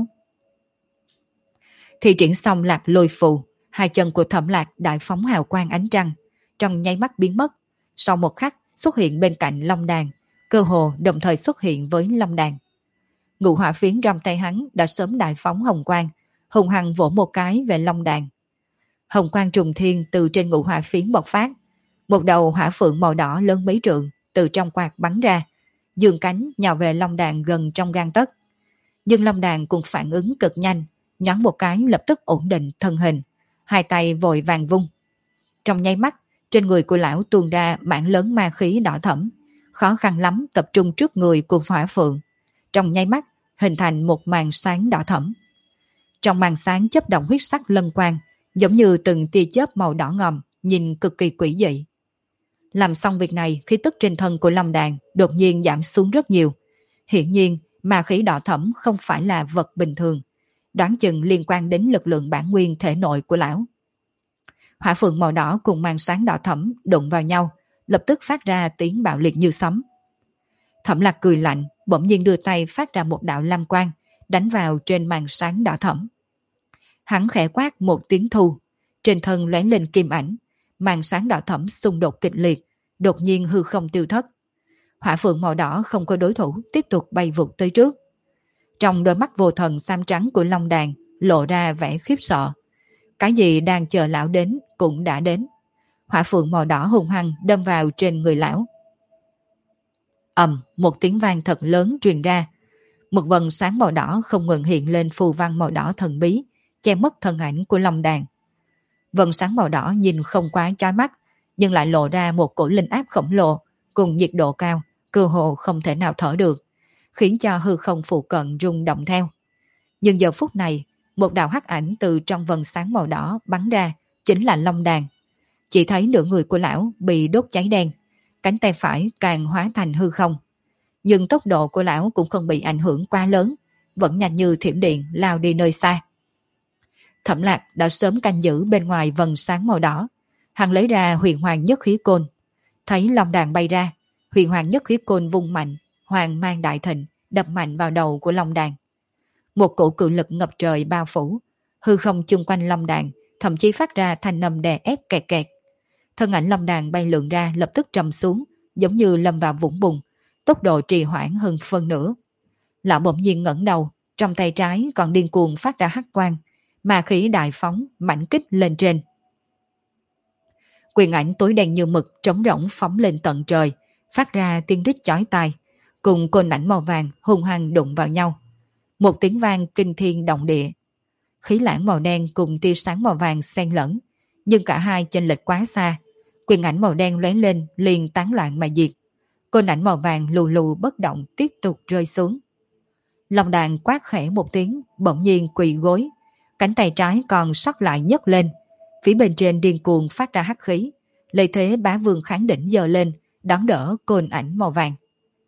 Thi triển xong Lạc Lôi Phù, hai chân của Thẩm Lạc đại phóng hào quang ánh trăng, trong nháy mắt biến mất, sau một khắc xuất hiện bên cạnh Long Đàn, cơ hồ đồng thời xuất hiện với Long Đàn. Ngũ hỏa phiến trong tay hắn đã sớm đại phóng hồng quang, hùng hăng vỗ một cái về Long Đàn. Hồng quang trùng thiên từ trên ngũ hỏa phiến bộc phát, một đầu hỏa phượng màu đỏ lớn mấy trượng từ trong quạt bắn ra, dương cánh nhào về Long Đàn gần trong gang tấc. Nhưng Long Đàn cũng phản ứng cực nhanh, nhoáng một cái lập tức ổn định thân hình, hai tay vội vàng vung. Trong nháy mắt, trên người của lão tuôn ra mảng lớn ma khí đỏ thẫm, khó khăn lắm tập trung trước người của hỏa phượng. Trong nháy mắt, hình thành một màn sáng đỏ thẫm. Trong màn sáng chớp động huyết sắc lân quang, giống như từng tia chớp màu đỏ ngòm, nhìn cực kỳ quỷ dị. Làm xong việc này, khí tức trên thân của Long Đàn đột nhiên giảm xuống rất nhiều. Hiển nhiên, ma khí đỏ thẫm không phải là vật bình thường, đoán chừng liên quan đến lực lượng bản nguyên thể nội của lão. Hỏa phượng màu đỏ cùng màn sáng đỏ thẫm đụng vào nhau, lập tức phát ra tiếng bạo liệt như sấm. Thẩm Lạc cười lạnh, bỗng nhiên đưa tay phát ra một đạo lam quang, đánh vào trên màn sáng đỏ thẫm. Hắn khẽ quát một tiếng thu, trên thân lóe lên kim ảnh, màn sáng đỏ thẫm xung đột kịch liệt, đột nhiên hư không tiêu thất. Hỏa phượng màu đỏ không có đối thủ, tiếp tục bay vụt tới trước. Trong đôi mắt vô thần xám trắng của Long Đàn lộ ra vẻ khiếp sợ. Cái gì đang chờ lão đến cũng đã đến. Hỏa phượng màu đỏ hung hăng đâm vào trên người lão. Một tiếng vang thật lớn truyền ra. Một vầng sáng màu đỏ không ngừng hiện lên phù văn màu đỏ thần bí, che mất thân ảnh của Long Đàn. Vầng sáng màu đỏ nhìn không quá chói mắt, nhưng lại lộ ra một cổ linh áp khổng lồ, cùng nhiệt độ cao, cơ hồ không thể nào thở được, khiến cho hư không phụ cận rung động theo. Nhưng giờ phút này, một đạo hắc ảnh từ trong vầng sáng màu đỏ bắn ra, chính là Long Đàn. Chỉ thấy nửa người của lão bị đốt cháy đen, cánh tay phải càng hóa thành hư không. Nhưng tốc độ của lão cũng không bị ảnh hưởng quá lớn, vẫn nhanh như thiểm điện lao đi nơi xa. Thẩm Lạc đã sớm canh giữ bên ngoài vầng sáng màu đỏ. Hắn lấy ra huyền hoàng nhất khí côn. Thấy Long Đàn bay ra, huyền hoàng nhất khí côn vung mạnh, hoàng mang đại thịnh, đập mạnh vào đầu của Long Đàn. Một cổ cự lực ngập trời bao phủ, hư không chung quanh Long Đàn, thậm chí phát ra thanh âm đè ép kẹt kẹt. Thân ảnh Long Đàn bay lượn ra lập tức trầm xuống, giống như lâm vào vũng bùn, tốc độ trì hoãn hơn phân nửa. Lão bỗng nhiên ngẩng đầu, trong tay trái còn điên cuồng phát ra hắc quang, ma khí đại phóng, mãnh kích lên trên. Quyền ảnh tối đen như mực trống rỗng phóng lên tận trời, phát ra tiếng rít chói tai, cùng côn ảnh màu vàng hung hăng đụng vào nhau. Một tiếng vang kinh thiên động địa. Khí lãng màu đen cùng tia sáng màu vàng xen lẫn, nhưng cả hai chênh lệch quá xa. Quyền ảnh màu đen lóe lên liền tán loạn mà diệt. Côn ảnh màu vàng lù lù bất động tiếp tục rơi xuống. Long Đàn quát khẽ một tiếng, bỗng nhiên quỳ gối, cánh tay trái còn sót lại nhấc lên, phía bên trên điên cuồng phát ra hắc khí, lợi thế bá vương kháng đỉnh giơ lên, đón đỡ côn ảnh màu vàng.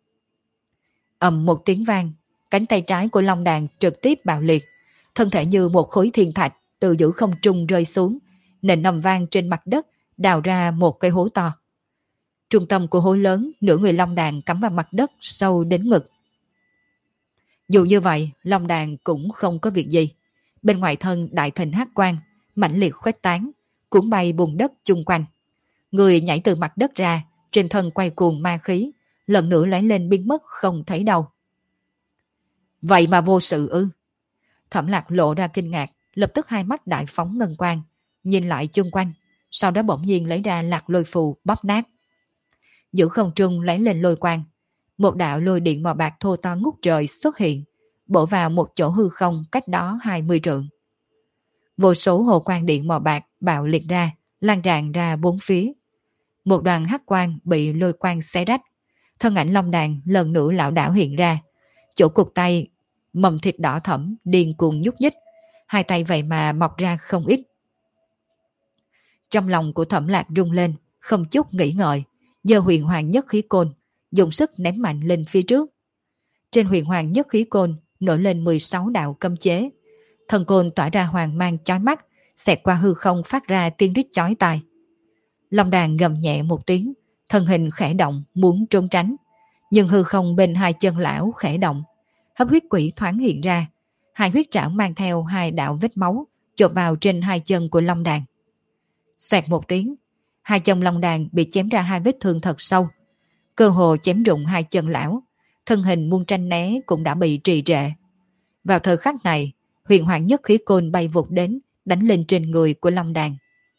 Một tiếng vang, cánh tay trái của Long Đàn trực tiếp bạo liệt, thân thể như một khối thiên thạch từ giữa không trung rơi xuống, nền ầm vang trên mặt đất, đào ra một cái hố to. Trung tâm của hố lớn, nửa người Long Đàn cắm vào mặt đất sâu đến ngực. Dù như vậy, Long Đàn cũng không có việc gì. Bên ngoài thân đại thịnh hắc quang, mãnh liệt khuếch tán, cuốn bay bùn đất chung quanh. Người nhảy từ mặt đất ra, trên thân quay cuồng ma khí, lần nữa lóe lên biến mất không thấy đâu. Vậy mà vô sự ư? Thẩm Lạc lộ ra kinh ngạc, lập tức hai mắt đại phóng ngân quang, nhìn lại chung quanh, sau đó bỗng nhiên lấy ra Lạc Lôi Phù bóp nát. Giữa không trung lấy lên lôi quang, một đạo lôi điện màu bạc thô to ngút trời xuất hiện, bổ vào một chỗ hư không cách đó 20 trượng. Vô số hồ quang điện màu bạc bạo liệt ra, lan tràn ra bốn phía. Một đoàn hắc quang bị lôi quang xé rách, thân ảnh Long Đàn lần nữa lảo đảo hiện ra, chỗ cụt tay mầm thịt đỏ thẫm điên cuồng nhúc nhích, hai tay vậy mà mọc ra không ít. Trong lòng của Thẩm Lạc rung lên, Không chút nghĩ ngợi, giơ huyền hoàng nhất khí côn, dùng sức ném mạnh lên phía trước. Trên huyền hoàng nhất khí côn nổi lên 16 đạo cấm chế. Thần côn tỏa ra hoàng mang chói mắt, xẹt qua hư không phát ra tiếng rít chói tai. Long đàn gầm nhẹ một tiếng, thân hình khẽ động muốn trốn tránh. Nhưng hư không bên hai chân lão khẽ động. Hấp huyết quỷ thoáng hiện ra. Hai huyết trảo mang theo hai đạo vết máu chộp vào trên hai chân của long đàn. Xoẹt một tiếng, hai chân long đàn bị chém ra hai vết thương thật sâu. Cơ hồ chém rụng hai chân lão, thân hình muôn tranh né cũng đã bị trì trệ. Vào thời khắc này, huyền hoàng nhất khí côn bay vụt đến, đánh lên trên người của long đàn.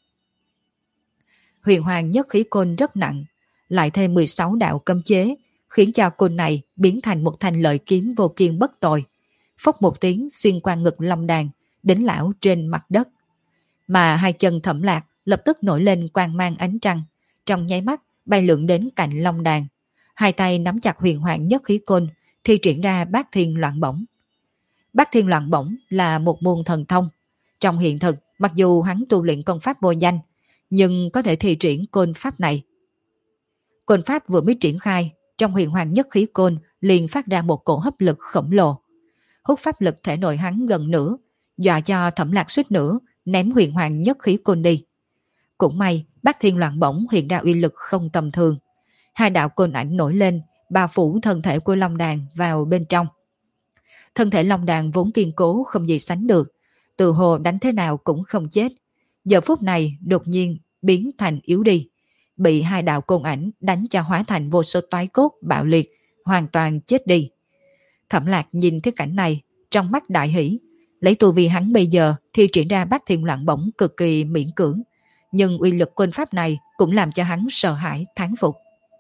Huyền hoàng nhất khí côn rất nặng, lại thêm 16 đạo cấm chế, khiến cho côn này biến thành một thanh lợi kiếm vô kiên bất tồi. Phốc một tiếng xuyên qua ngực long đàn, đính lão trên mặt đất. Mà hai chân Thẩm Lạc lập tức nổi lên quang mang ánh trăng, trong nháy mắt bay lượn đến cạnh long đàn. Hai tay nắm chặt huyền hoàng nhất khí côn, thi triển ra bát thiên loạn bổng. Bát thiên loạn bổng là một môn thần thông. Trong hiện thực, mặc dù hắn tu luyện công pháp vô danh, nhưng có thể thi triển côn pháp này. Côn pháp vừa mới triển khai, trong huyền hoàng nhất khí côn liền phát ra một cổ hấp lực khổng lồ. Hút pháp lực thể nội hắn gần nửa, dọa cho Thẩm Lạc suýt nữa ném huyền hoàng nhất khí côn đi. Cũng may, bát thiên loạn bổng hiện ra uy lực không tầm thường. Hai đạo côn ảnh nổi lên, bao phủ thân thể của long đàn vào bên trong. Thân thể long đàn vốn kiên cố không gì sánh được, từ hồ đánh thế nào cũng không chết. Giờ phút này đột nhiên biến thành yếu đi, bị hai đạo côn ảnh đánh cho hóa thành vô số toái cốt bạo liệt, hoàn toàn chết đi. Thẩm Lạc nhìn thấy cảnh này, trong mắt đại hỷ. Lấy tu vi hắn bây giờ thì triển ra bát thiên loạn bổng cực kỳ miễn cưỡng, nhưng uy lực côn pháp này cũng làm cho hắn sợ hãi thán phục.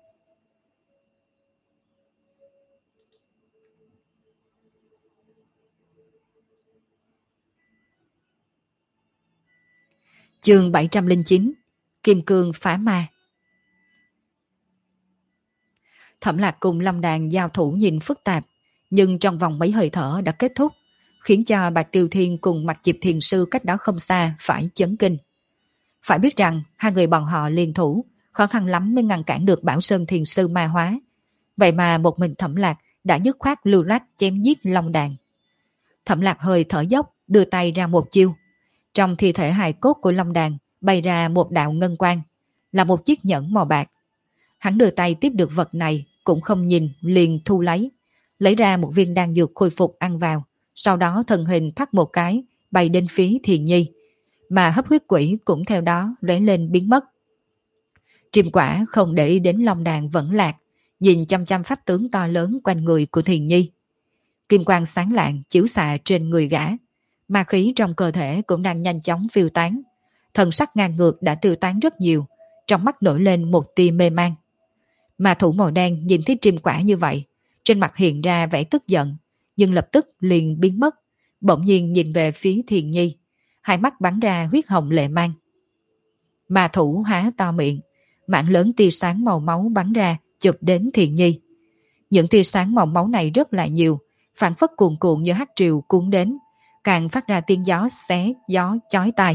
Chương 709, Kim Cương phá ma. Thẩm Lạc cùng long đàn giao thủ nhìn phức tạp, nhưng trong vòng mấy hơi thở đã kết thúc, khiến cho Bạch Tiêu Thiên cùng Mạc Diệp Thiền Sư cách đó không xa phải chấn kinh. Phải biết rằng hai người bọn họ liên thủ, khó khăn lắm mới ngăn cản được Bảo Sơn Thiền Sư ma hóa. Vậy mà một mình Thẩm Lạc đã dứt khoát lưu loát chém giết long đàn. Thẩm Lạc hơi thở dốc, đưa tay ra một chiêu. Trong thi thể hài cốt của long đàn bay ra một đạo ngân quang, là một chiếc nhẫn màu bạc. Hắn đưa tay tiếp được vật này, cũng không nhìn, liền thu lấy ra một viên đan dược khôi phục ăn vào, sau đó thân hình thắt một cái, bay đến phía Thiền Nhi, mà hấp huyết quỷ cũng theo đó lóe lên biến mất. Triêm Quả không để ý đến long đàn vẫn lạc, nhìn chăm chăm pháp tướng to lớn quanh người của Thiền Nhi. Kim quang sáng lạng chiếu xạ trên người gã, ma khí trong cơ thể cũng đang nhanh chóng phiêu tán, thần sắc ngang ngược đã tiêu tán rất nhiều, trong mắt nổi lên một tia mê man. Ma thủ màu đen nhìn thấy Triêm Quả như vậy, trên mặt hiện ra vẻ tức giận, nhưng lập tức liền biến mất, bỗng nhiên nhìn về phía Thiền Nhi, hai mắt bắn ra huyết hồng lệ mang. Ma thủ há to miệng, mảng lớn tia sáng màu máu bắn ra chụp đến Thiền Nhi. Những tia sáng màu máu này rất là nhiều, phản phất cuồn cuộn như hắc triều cuốn đến, càng phát ra tiếng gió xé gió chói tai.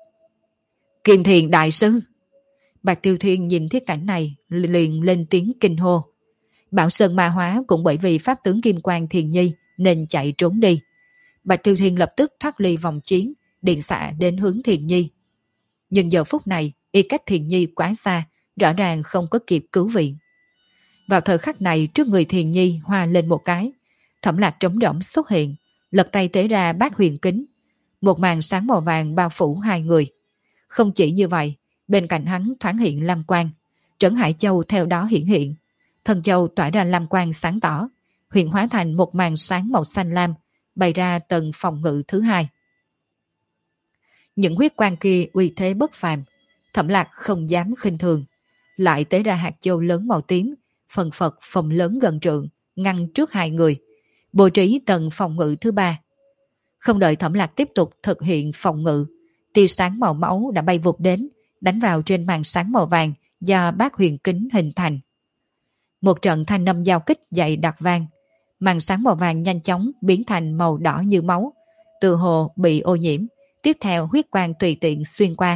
Kim Thiền đại sư! Bạch Tiêu Thiên nhìn thấy cảnh này liền lên tiếng kinh hô. Bảo Sơn ma hóa cũng bởi vì pháp tướng Kim Quang Thiền Nhi nên chạy trốn đi. Bạch Tiêu Thiên lập tức thoát ly vòng chiến, điện xạ đến hướng Thiền Nhi. Nhưng giờ phút này, y cách Thiền Nhi quá xa, rõ ràng không có kịp cứu viện. Vào thời khắc này, trước người Thiền Nhi hoa lên một cái, Thẩm Lạc trống rỗng xuất hiện, lật tay tế ra bát huyền kính. Một màn sáng màu vàng bao phủ hai người. Không chỉ như vậy, bên cạnh hắn thoáng hiện lam quang, Trấn Hải Châu theo đó hiện. Thần châu tỏa ra lam quang sáng tỏ, huyền hóa thành một màn sáng màu xanh lam, bày ra tầng phòng ngự thứ hai. Những huyết quang kia uy thế bất phàm, Thẩm Lạc không dám khinh thường, lại tế ra hạt châu lớn màu tím, phần phật phòng lớn gần trượng, ngăn trước hai người, bố trí tầng phòng ngự thứ ba. Không đợi Thẩm Lạc tiếp tục thực hiện phòng ngự, tia sáng màu máu đã bay vụt đến, đánh vào trên màn sáng màu vàng do bát huyền kính hình thành. Một trận thanh âm giao kích dày đặc vang, màn sáng màu vàng nhanh chóng biến thành màu đỏ như máu, từ hồ bị ô nhiễm. Tiếp theo huyết quang tùy tiện xuyên qua,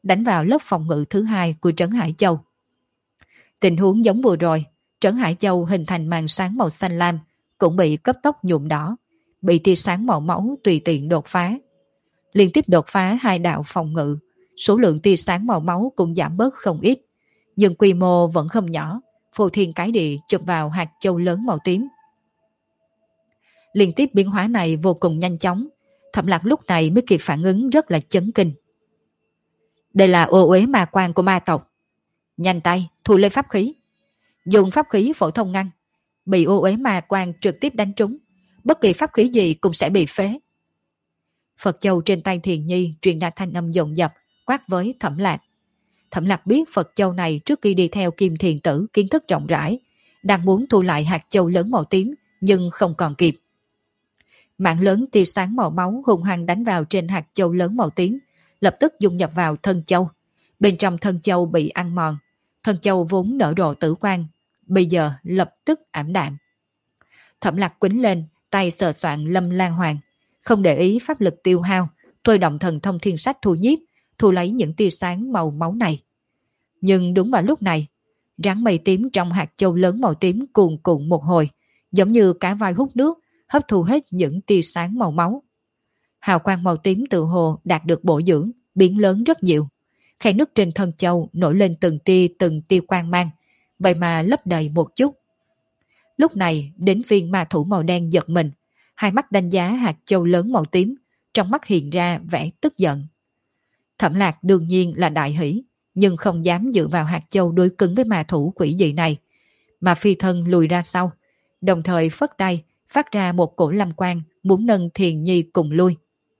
đánh vào lớp phòng ngự thứ hai của Trấn Hải Châu. Tình huống giống vừa rồi, Trấn Hải Châu hình thành màn sáng màu xanh lam, cũng bị cấp tốc nhuộm đỏ, bị tia sáng màu máu tùy tiện đột phá. Liên tiếp đột phá hai đạo phòng ngự, số lượng tia sáng màu máu cũng giảm bớt không ít, nhưng quy mô vẫn không nhỏ, phô thiên cái địa chụp vào hạt châu lớn màu tím. Liên tiếp biến hóa này vô cùng nhanh chóng, Thẩm Lạc lúc này mới kịp phản ứng rất là chấn kinh. Đây là ô uế ma quan của ma tộc. Nhanh tay, thu lên pháp khí. Dùng pháp khí phổ thông ngăn. Bị ô uế ma quan trực tiếp đánh trúng. Bất kỳ pháp khí gì cũng sẽ bị phế. Phật châu trên tay Thiền Nhi truyền đạt thanh âm dồn dập, quát với Thẩm Lạc. Thẩm Lạc biết Phật châu này trước khi đi theo Kim Thiền Tử kiến thức rộng rãi, đang muốn thu lại hạt châu lớn màu tím, nhưng không còn kịp. Mạng lớn tia sáng màu máu hung hăng đánh vào trên hạt châu lớn màu tím, lập tức dung nhập vào thân châu. Bên trong thân châu bị ăn mòn, thân châu vốn nở rộ tử quang, bây giờ lập tức ảm đạm. Thẩm Lạc quýnh lên, tay sờ soạn Lâm Lan Hoàng, không để ý pháp lực tiêu hao, thôi động thần thông thiên sách thu nhiếp, thu lấy những tia sáng màu máu này. Nhưng đúng vào lúc này, rắn mây tím trong hạt châu lớn màu tím cuồn cuộn một hồi, giống như cá voi hút nước, hấp thu hết những tia sáng màu máu. Hào quang màu tím tự hồ đạt được bổ dưỡng, biến lớn rất nhiều. Khe nứt trên thân châu nổi lên từng tia quang mang, vậy mà lấp đầy một chút. Lúc này, đến viên ma thủ màu đen giật mình, hai mắt đánh giá hạt châu lớn màu tím, trong mắt hiện ra vẻ tức giận. Thẩm Lạc đương nhiên là đại hỷ, nhưng không dám dựa vào hạt châu đối cứng với ma thủ quỷ dị này, mà phi thân lùi ra sau, đồng thời phất tay, phát ra một cổ lâm quang muốn nâng Thiền Nhi cùng lui.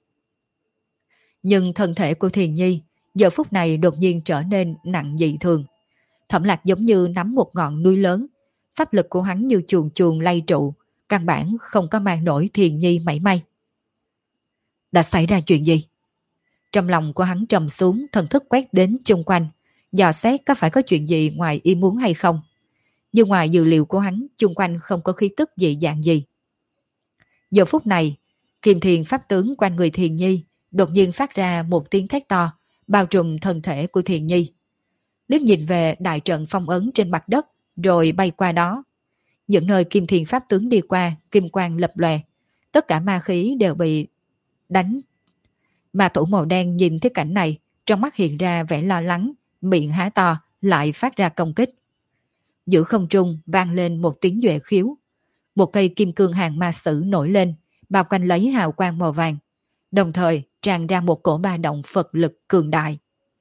Nhưng thân thể của Thiền Nhi giờ phút này đột nhiên trở nên nặng dị thường. Thẩm Lạc giống như nắm một ngọn núi lớn, pháp lực của hắn như chuồn chuồn lay trụ, căn bản không có mang nổi Thiền Nhi mảy may. Đã xảy ra chuyện gì? Trong lòng của hắn trầm xuống, thần thức quét đến chung quanh, dò xét có phải có chuyện gì ngoài ý muốn hay không. Nhưng ngoài dự liệu của hắn, chung quanh không có khí tức dị dạng gì. Giờ phút này, Kim Thiền pháp tướng quanh người Thiền Nhi đột nhiên phát ra một tiếng thét to, bao trùm thân thể của Thiền Nhi. Liếc nhìn về đại trận phong ấn trên mặt đất, rồi bay qua đó. Những nơi Kim Thiền pháp tướng đi qua, kim quang lập lòe, tất cả ma khí đều bị đánh. Ma thủ màu đen nhìn thấy cảnh này, trong mắt hiện ra vẻ lo lắng, miệng há to, lại phát ra công kích. Giữa không trung vang lên một tiếng duệ khiếu. Một cây kim cương hàng ma sử nổi lên, bao quanh lấy hào quang màu vàng, đồng thời tràn ra một cổ ba động Phật lực cường đại.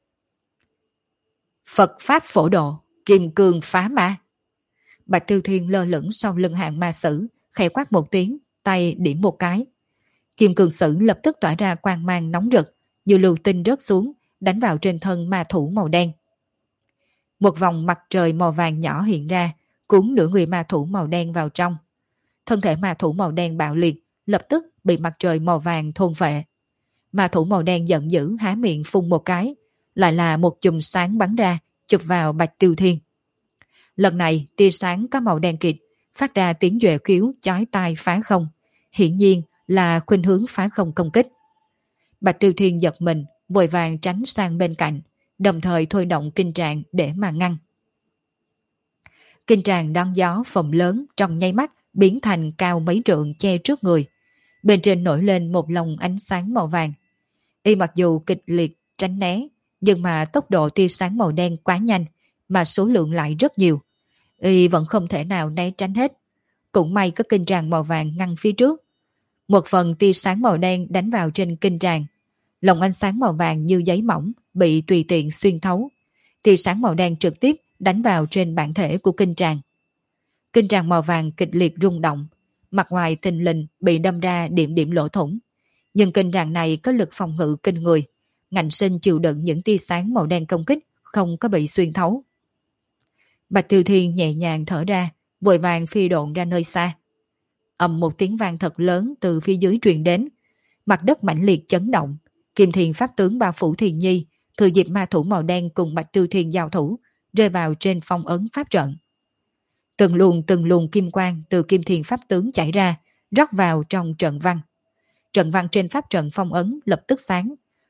Phật Pháp phổ độ, kim cương phá ma. Bạch Tiêu Thiên lơ lửng sau lưng hàng ma sử, khẽ quát một tiếng, tay điểm một cái. Kim cương sử lập tức tỏa ra quang mang nóng rực, như lưu tinh rớt xuống, đánh vào trên thân ma thủ màu đen. Một vòng mặt trời màu vàng nhỏ hiện ra, cuốn nửa người ma thủ màu đen vào trong. Thân thể ma thủ màu đen bạo liệt, lập tức bị mặt trời màu vàng thôn phệ. Ma thủ màu đen giận dữ há miệng phun một cái, lại là một chùm sáng bắn ra, chụp vào Bạch Tiêu Thiên. Lần này tia sáng có màu đen kịt, phát ra tiếng duệ khiếu chói tai phá không, hiển nhiên là khuynh hướng phá không công kích. Bạch Tiêu Thiên giật mình, vội vàng tránh sang bên cạnh, đồng thời thôi động kinh tràng để mà ngăn. Kinh tràng đón gió phồng lớn trong nháy mắt biến thành cao mấy trượng che trước người. Bên trên nổi lên một lồng ánh sáng màu vàng. Y mặc dù kịch liệt tránh né, nhưng mà tốc độ tia sáng màu đen quá nhanh, mà số lượng lại rất nhiều. Y vẫn không thể nào né tránh hết. Cũng may có kinh tràng màu vàng ngăn phía trước. Một phần tia sáng màu đen đánh vào trên kinh tràng. Lồng ánh sáng màu vàng như giấy mỏng bị tùy tiện xuyên thấu. Tia sáng màu đen trực tiếp đánh vào trên bản thể của kinh tràng. Kinh tràng màu vàng kịch liệt rung động, mặt ngoài thình lình bị đâm ra điểm điểm lỗ thủng. Nhưng kinh tràng này có lực phòng ngự kinh người, ngạnh sinh chịu đựng những tia sáng màu đen công kích, không có bị xuyên thấu. Bạch Tiêu Thiên nhẹ nhàng thở ra, vội vàng phi độn ra nơi xa. Ầm một tiếng vang thật lớn từ phía dưới truyền đến, mặt đất mãnh liệt chấn động. Kim Thiền pháp tướng bao phủ Thiền Nhi, thừa dịp ma thủ màu đen cùng Bạch Tiêu Thiên giao thủ, rơi vào trên phong ấn pháp trận. Từng luồng kim quang từ Kim Thiền pháp tướng chảy ra, rót vào trong trận văn. Trận văn trên pháp trận phong ấn lập tức sáng,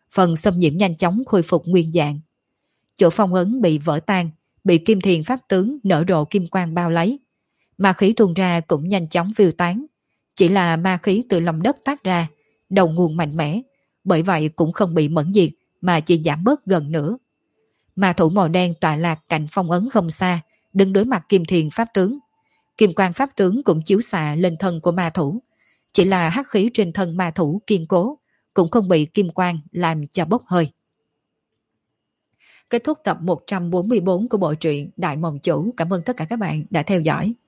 phần xâm nhiễm nhanh chóng khôi phục nguyên dạng. Chỗ phong ấn bị vỡ tan, bị Kim Thiền pháp tướng nở rộ kim quang bao lấy. Ma khí tuôn ra cũng nhanh chóng phiêu tán. Chỉ là ma khí từ lòng đất toát ra, đầu nguồn mạnh mẽ, bởi vậy cũng không bị mẫn diệt mà chỉ giảm bớt gần nửa. Ma thủ màu đen tọa lạc cạnh phong ấn không xa, đứng đối mặt Kim Thiền pháp tướng. Kim quang pháp tướng cũng chiếu xạ lên thân của ma thủ. Chỉ là hắc khí trên thân ma thủ kiên cố, cũng không bị kim quang làm cho bốc hơi. Kết thúc tập 144 của bộ truyện Đại Mộng Chủ. Cảm ơn tất cả các bạn đã theo dõi.